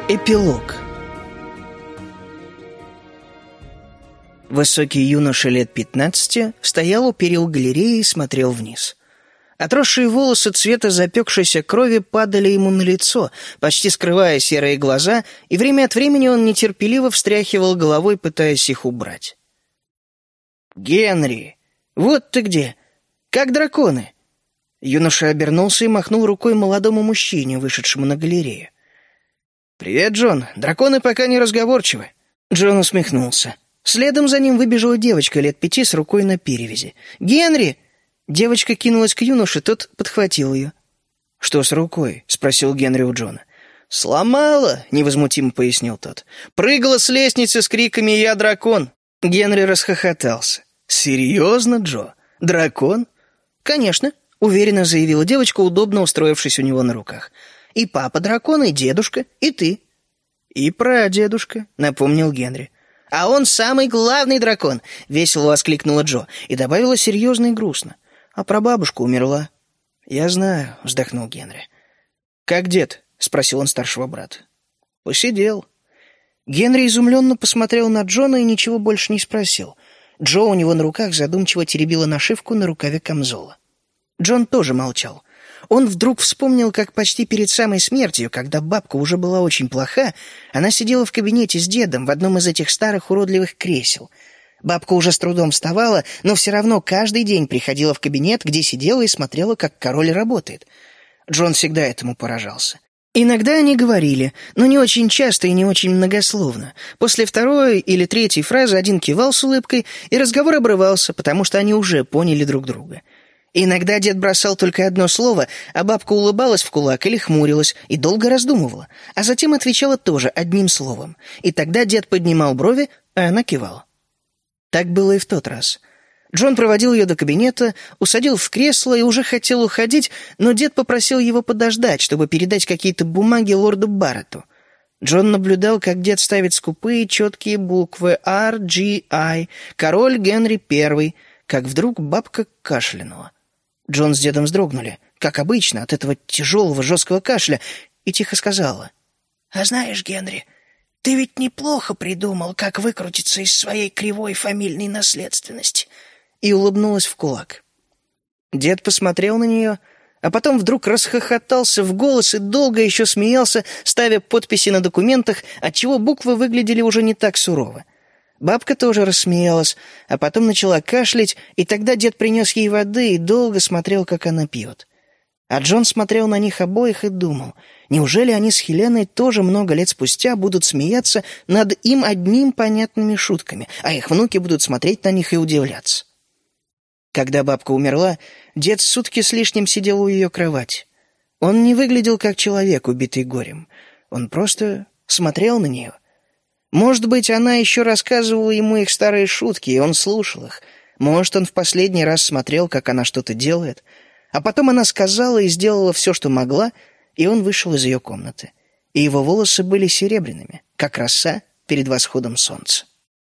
Эпилог. Высокий юноша лет 15 стоял у перил галереи и смотрел вниз. Отросшие волосы цвета запекшейся крови падали ему на лицо, почти скрывая серые глаза, и время от времени он нетерпеливо встряхивал головой, пытаясь их убрать. «Генри, вот ты где! Как драконы!» Юноша обернулся и махнул рукой молодому мужчине, вышедшему на галерею. «Привет, Джон. Драконы пока не разговорчивы». Джон усмехнулся. Следом за ним выбежала девочка лет 5 с рукой на перевязи. «Генри!» Девочка кинулась к юноше, тот подхватил ее. «Что с рукой?» — спросил Генри у Джона. «Сломала!» — невозмутимо пояснил тот. «Прыгала с лестницы с криками «Я дракон!»» Генри расхохотался. «Серьезно, Джо? Дракон?» «Конечно», — уверенно заявила девочка, удобно устроившись у него на руках. «И папа дракон, и дедушка, и ты». «И прадедушка», — напомнил Генри. «А он самый главный дракон!» — весело воскликнула Джо и добавила серьезно и грустно. «А прабабушка умерла». «Я знаю», — вздохнул Генри. «Как дед?» — спросил он старшего брата. «Посидел». Генри изумленно посмотрел на Джона и ничего больше не спросил. Джо у него на руках задумчиво теребила нашивку на рукаве камзола. Джон тоже молчал. Он вдруг вспомнил, как почти перед самой смертью, когда бабка уже была очень плоха, она сидела в кабинете с дедом в одном из этих старых уродливых кресел. Бабка уже с трудом вставала, но все равно каждый день приходила в кабинет, где сидела и смотрела, как король работает. Джон всегда этому поражался. Иногда они говорили, но не очень часто и не очень многословно. После второй или третьей фразы один кивал с улыбкой, и разговор обрывался, потому что они уже поняли друг друга. Иногда дед бросал только одно слово, а бабка улыбалась в кулак или хмурилась и долго раздумывала, а затем отвечала тоже одним словом. И тогда дед поднимал брови, а она кивала. Так было и в тот раз. Джон проводил ее до кабинета, усадил в кресло и уже хотел уходить, но дед попросил его подождать, чтобы передать какие-то бумаги лорду Барретту. Джон наблюдал, как дед ставит скупые четкие буквы R.G.I. «Король Генри I», как вдруг бабка кашлянула. Джон с дедом вздрогнули, как обычно, от этого тяжелого жесткого кашля, и тихо сказала: «А знаешь, Генри, ты ведь неплохо придумал, как выкрутиться из своей кривой фамильной наследственности», и улыбнулась в кулак. Дед посмотрел на нее, а потом вдруг расхохотался в голос и долго еще смеялся, ставя подписи на документах, отчего буквы выглядели уже не так сурово. Бабка тоже рассмеялась, а потом начала кашлять, и тогда дед принес ей воды и долго смотрел, как она пьет. А Джон смотрел на них обоих и думал, неужели они с Хеленой тоже много лет спустя будут смеяться над им одним понятными шутками, а их внуки будут смотреть на них и удивляться. Когда бабка умерла, дед сутки с лишним сидел у ее кровати. Он не выглядел как человек, убитый горем. Он просто смотрел на нее. Может быть, она еще рассказывала ему их старые шутки, и он слушал их. Может, он в последний раз смотрел, как она что-то делает. А потом она сказала и сделала все, что могла, и он вышел из ее комнаты. И его волосы были серебряными, как роса перед восходом солнца.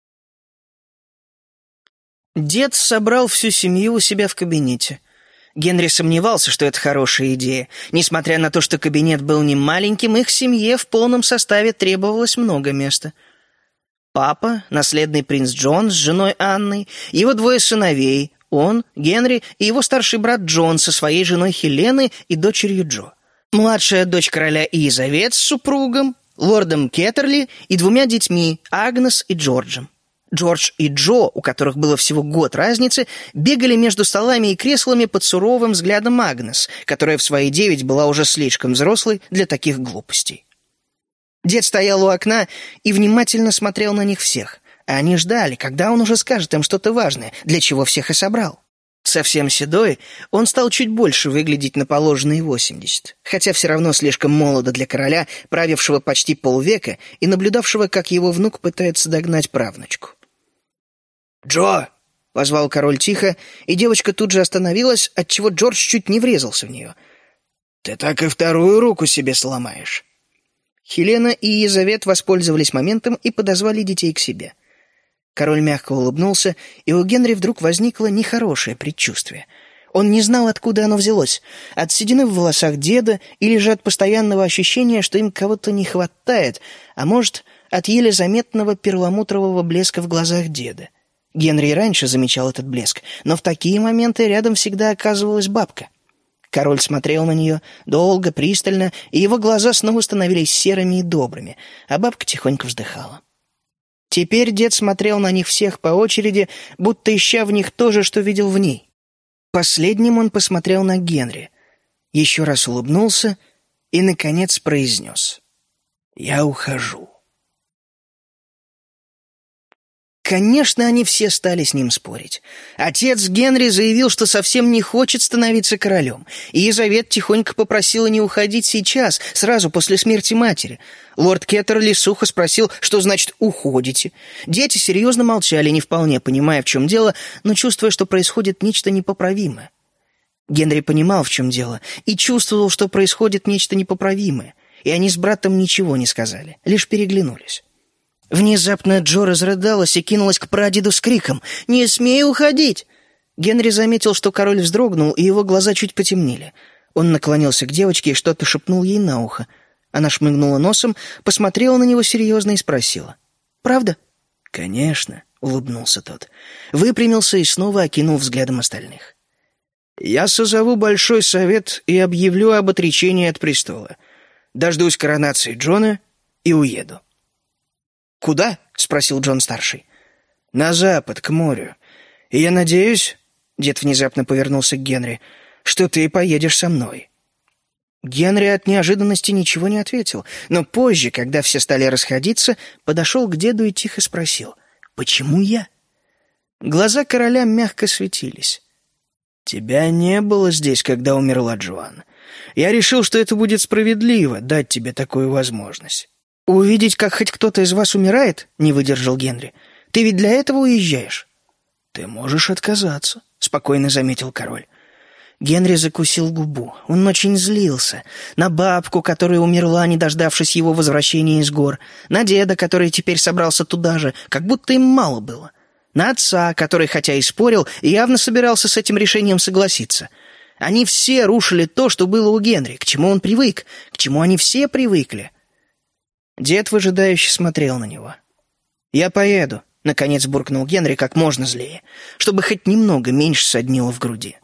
Дед собрал всю семью у себя в кабинете. Генри сомневался, что это хорошая идея. Несмотря на то, что кабинет был не маленьким, их семье в полном составе требовалось много места. Папа, наследный принц Джон с женой Анной, его 2 сыновей, он, Генри и его старший брат Джон со своей женой Хеленой и дочерью Джо. Младшая дочь короля Иезавет с супругом, лордом Кеттерли и 2 детьми, Агнес и Джорджем. Джордж и Джо, у которых было всего год разницы, бегали между столами и креслами под суровым взглядом Агнес, которая в свои 9 была уже слишком взрослой для таких глупостей. Дед стоял у окна и внимательно смотрел на них всех, а они ждали, когда он уже скажет им что-то важное, для чего всех и собрал. Совсем седой, он стал чуть больше выглядеть на положенные 80, хотя все равно слишком молодо для короля, правившего почти полвека и наблюдавшего, как его внук пытается догнать правнучку. «Джо!» — позвал король тихо, и девочка тут же остановилась, отчего Джордж чуть не врезался в нее. «Ты так и вторую руку себе сломаешь». Хелена и Иезавет воспользовались моментом и подозвали детей к себе. Король мягко улыбнулся, и у Генри вдруг возникло нехорошее предчувствие. Он не знал, откуда оно взялось, от седины в волосах деда или же от постоянного ощущения, что им кого-то не хватает, а может, от еле заметного перламутрового блеска в глазах деда. Генри и раньше замечал этот блеск, но в такие моменты рядом всегда оказывалась бабка. Король смотрел на нее долго, пристально, и его глаза снова становились серыми и добрыми, а бабка тихонько вздыхала. Теперь дед смотрел на них всех по очереди, будто ища в них то же, что видел в ней. Последним он посмотрел на Генри, еще раз улыбнулся и, наконец, произнес: «Я ухожу». Конечно, они все стали с ним спорить. Отец Генри заявил, что совсем не хочет становиться королем, и Елизавета тихонько попросила не уходить сейчас, сразу после смерти матери. Лорд Кеттерли сухо спросил, что значит «уходите». Дети серьезно молчали, не вполне понимая, в чем дело, но чувствуя, что происходит нечто непоправимое. Генри понимал, в чем дело, и чувствовал, что происходит нечто непоправимое, и они с братом ничего не сказали, лишь переглянулись. Внезапно Джо разрыдалась и кинулась к прадеду с криком: «Не смей уходить!» Генри заметил, что король вздрогнул, и его глаза чуть потемнели. Он наклонился к девочке и что-то шепнул ей на ухо. Она шмыгнула носом, посмотрела на него серьезно и спросила: «Правда?» «Конечно», — улыбнулся тот. Выпрямился и снова окинул взглядом остальных. «Я созову большой совет и объявлю об отречении от престола. Дождусь коронации Джона и уеду». «Куда?» — спросил Джон-старший. «На запад, к морю. И я надеюсь...» — дед внезапно повернулся к Генри, — «что ты поедешь со мной». Генри от неожиданности ничего не ответил, но позже, когда все стали расходиться, подошел к деду и тихо спросил: «Почему я?» Глаза короля мягко светились. «Тебя не было здесь, когда умерла Джоан. Я решил, что это будет справедливо, дать тебе такую возможность». «Увидеть, как хоть кто-то из вас умирает?» — не выдержал Генри. «Ты ведь для этого уезжаешь?» «Ты можешь отказаться», — спокойно заметил король. Генри закусил губу. Он очень злился. На бабку, которая умерла, не дождавшись его возвращения из гор. На деда, который теперь собрался туда же, как будто им мало было. На отца, который, хотя и спорил, явно собирался с этим решением согласиться. Они все рушили то, что было у Генри, к чему он привык, к чему они все привыкли. Дед выжидающе смотрел на него. «Я поеду», — наконец буркнул Генри как можно злее, чтобы хоть немного меньше соднило в груди.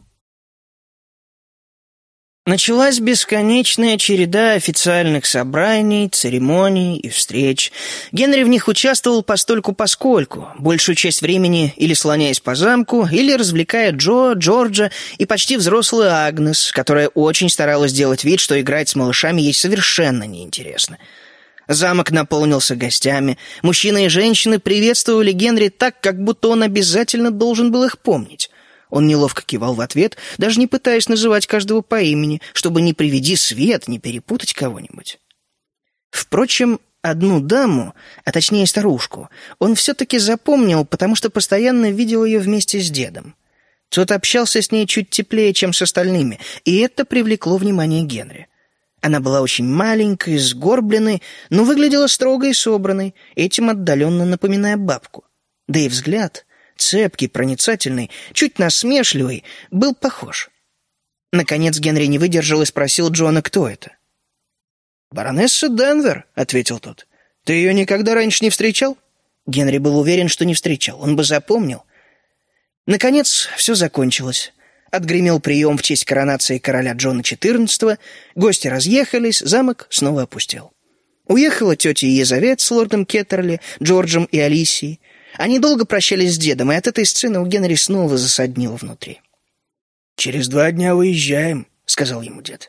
Началась бесконечная череда официальных собраний, церемоний и встреч. Генри в них участвовал постольку-поскольку, большую часть времени или слоняясь по замку, или развлекая Джо, Джорджа и почти взрослую Агнес, которая очень старалась сделать вид, что играть с малышами ей совершенно неинтересно. Замок наполнился гостями. Мужчины и женщины приветствовали Генри так, как будто он обязательно должен был их помнить. Он неловко кивал в ответ, даже не пытаясь называть каждого по имени, чтобы не приведи свет, не перепутать кого-нибудь. Впрочем, одну даму, а точнее старушку, он все-таки запомнил, потому что постоянно видел ее вместе с дедом. Тот общался с ней чуть теплее, чем с остальными, и это привлекло внимание Генри. Она была очень маленькой, сгорбленной, но выглядела строгой и собранной, этим отдаленно напоминая бабку. Да и взгляд, цепкий, проницательный, чуть насмешливый, был похож. Наконец Генри не выдержал и спросил Джона, кто это. «Баронесса Денвер», — ответил тот. «Ты ее никогда раньше не встречал?» Генри был уверен, что не встречал, он бы запомнил. Наконец все закончилось. Отгремел прием в честь коронации короля Джона XIV, гости разъехались, замок снова опустел. Уехала тетя Елизавета с лордом Кеттерли, Джорджем и Алисией. Они долго прощались с дедом, и от этой сцены у Генри снова засаднило внутри. «Через 2 дня выезжаем», — сказал ему дед.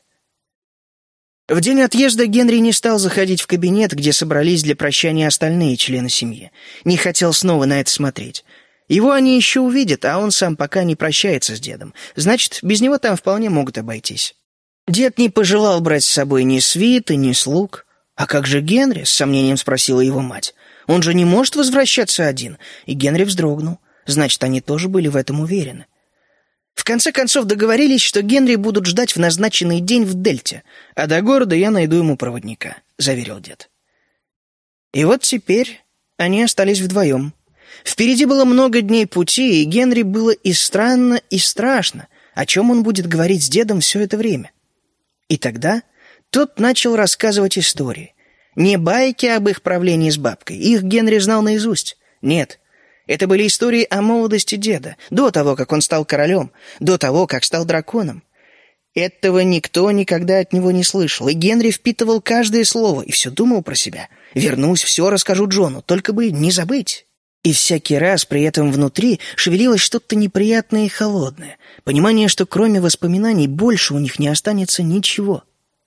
В день отъезда Генри не стал заходить в кабинет, где собрались для прощания остальные члены семьи. Не хотел снова на это смотреть. Его они еще увидят, а он сам пока не прощается с дедом. Значит, без него там вполне могут обойтись. Дед не пожелал брать с собой ни свиты, ни слуг. «А как же Генри?» — с сомнением спросила его мать. «Он же не может возвращаться один». И Генри вздрогнул. Значит, они тоже были в этом уверены. В конце концов договорились, что Генри будут ждать в назначенный день в Дельте, а до города я найду ему проводника, — заверил дед. И вот теперь они остались вдвоем. Впереди было много дней пути, и Генри было и странно, и страшно. о чем он будет говорить с дедом все это время. И тогда тот начал рассказывать истории. Не байки об их правлении с бабкой, их Генри знал наизусть. Нет, это были истории о молодости деда, до того, как он стал королем, до того, как стал драконом. Этого никто никогда от него не слышал, и Генри впитывал каждое слово и все думал про себя. «Вернусь, все расскажу Джону, только бы не забыть». И всякий раз при этом внутри шевелилось что-то неприятное и холодное, понимание, что кроме воспоминаний больше у них не останется ничего.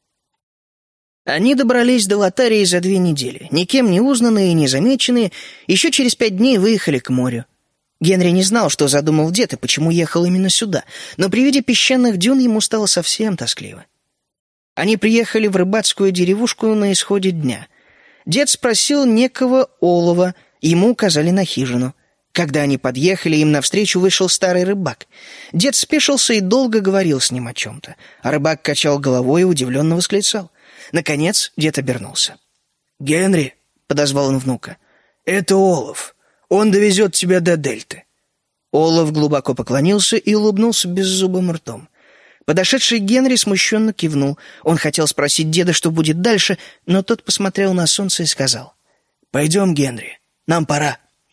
Они добрались до Лотарии за 2 недели, никем не узнанные и не замеченные, еще через 5 дней выехали к морю. Генри не знал, что задумал дед и почему ехал именно сюда, но при виде песчаных дюн ему стало совсем тоскливо. Они приехали в рыбацкую деревушку на исходе дня. Дед спросил некого олова, ему указали на хижину. Когда они подъехали, им навстречу вышел старый рыбак. Дед спешился и долго говорил с ним о чем-то, а рыбак качал головой и удивленно восклицал. Наконец дед обернулся. «Генри», — подозвал он внука, — «это олов. Он довезет тебя до дельты». Олов глубоко поклонился и улыбнулся беззубым ртом. Подошедший Генри смущенно кивнул. Он хотел спросить деда, что будет дальше, но тот посмотрел на солнце и сказал: «Пойдем, Генри, нам пора».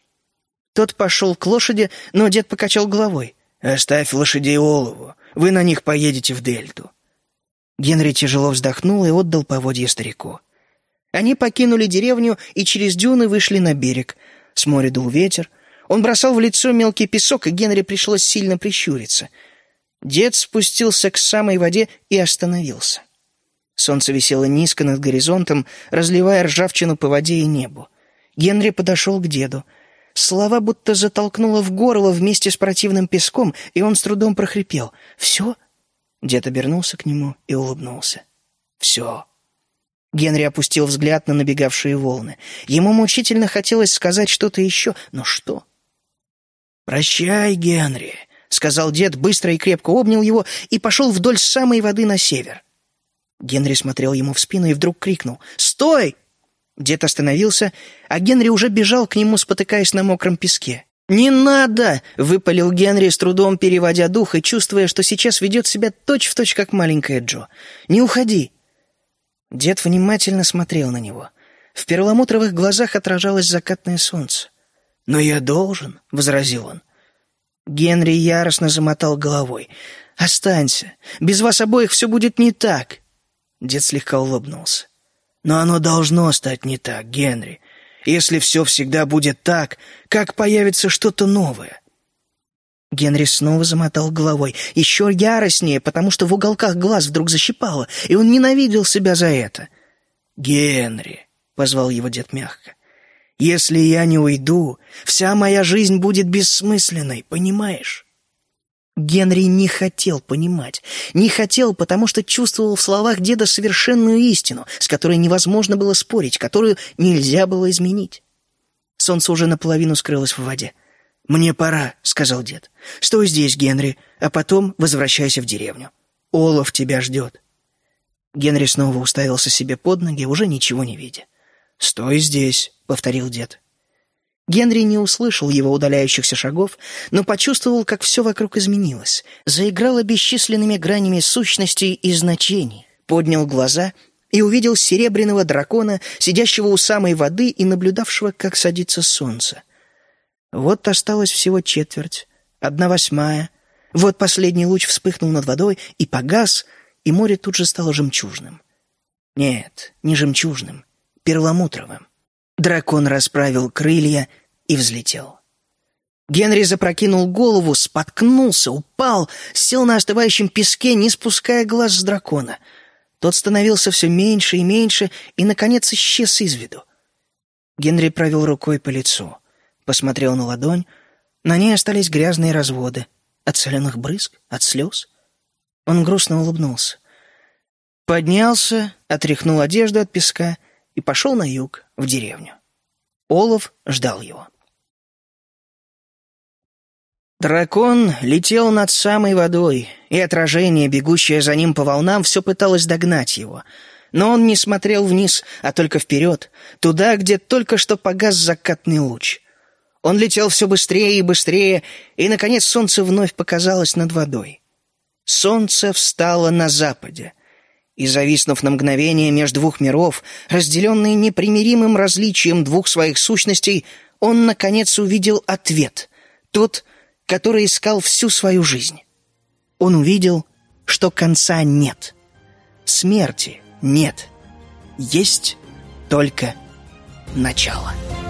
Тот пошел к лошади, но дед покачал головой. «Оставь лошадей Олову, вы на них поедете в дельту». Генри тяжело вздохнул и отдал поводья старику. Они покинули деревню и через дюны вышли на берег. С моря дул ветер. Он бросал в лицо мелкий песок, и Генри пришлось сильно прищуриться. Дед спустился к самой воде и остановился. Солнце висело низко над горизонтом, разливая ржавчину по воде и небу. Генри подошел к деду. Слова будто затолкнуло в горло вместе с противным песком, и он с трудом прохрипел: «Все?» Дед обернулся к нему и улыбнулся. «Все». Генри опустил взгляд на набегавшие волны. Ему мучительно хотелось сказать что-то еще, но что? «Прощай, Генри», — сказал дед, быстро и крепко обнял его и пошел вдоль самой воды на север. Генри смотрел ему в спину и вдруг крикнул: «Стой!» Дед остановился, а Генри уже бежал к нему, спотыкаясь на мокром песке. «Не надо!» — выпалил Генри, с трудом переводя дух и чувствуя, что сейчас ведет себя точь-в-точь, как маленькая Джо. «Не уходи!» Дед внимательно смотрел на него. В перламутровых глазах отражалось закатное солнце. «Но я должен», — возразил он. Генри яростно замотал головой. «Останься. Без вас обоих все будет не так». Дед слегка улыбнулся. «Но оно должно стать не так, Генри. Если все всегда будет так, как появится что-то новое?» Генри снова замотал головой, еще яростнее, потому что в уголках глаз вдруг защипало, и он ненавидел себя за это. «Генри», — позвал его дед мягко, — «если я не уйду, вся моя жизнь будет бессмысленной, понимаешь?» Генри не хотел понимать. Не хотел, потому что чувствовал в словах деда совершенную истину, с которой невозможно было спорить, которую нельзя было изменить. Солнце уже наполовину скрылось в воде. «Мне пора», — сказал дед. «Стой здесь, Генри, а потом возвращайся в деревню. Олаф тебя ждет». Генри снова уставился себе под ноги, уже ничего не видя. «Стой здесь», — повторил дед. Генри не услышал его удаляющихся шагов, но почувствовал, как все вокруг изменилось, заиграло бесчисленными гранями сущностей и значений, поднял глаза и увидел серебряного дракона, сидящего у самой воды и наблюдавшего, как садится солнце. Вот осталось всего четверть, 1/8. Вот последний луч вспыхнул над водой и погас, и море тут же стало жемчужным. Нет, не жемчужным, перламутровым. Дракон расправил крылья и взлетел. Генри запрокинул голову, споткнулся, упал, сел на остывающем песке, не спуская глаз с дракона. Тот становился все меньше и меньше и, наконец, исчез из виду. Генри провел рукой по лицу, посмотрел на ладонь. На ней остались грязные разводы. От соленых брызг, от слез. Он грустно улыбнулся. Поднялся, отряхнул одежду от песка и пошел на юг, в деревню. Олаф ждал его. Дракон летел над самой водой, и отражение, бегущее за ним по волнам, все пыталось догнать его. Но он не смотрел вниз, а только вперед, туда, где только что погас закатный луч. Он летел все быстрее и быстрее, и, наконец, солнце вновь показалось над водой. Солнце встало на западе, и, зависнув на мгновение между двух миров, разделенные непримиримым различием двух своих сущностей, он, наконец, увидел ответ, тот, который искал всю свою жизнь. Он увидел, что конца нет, смерти нет, есть только начало.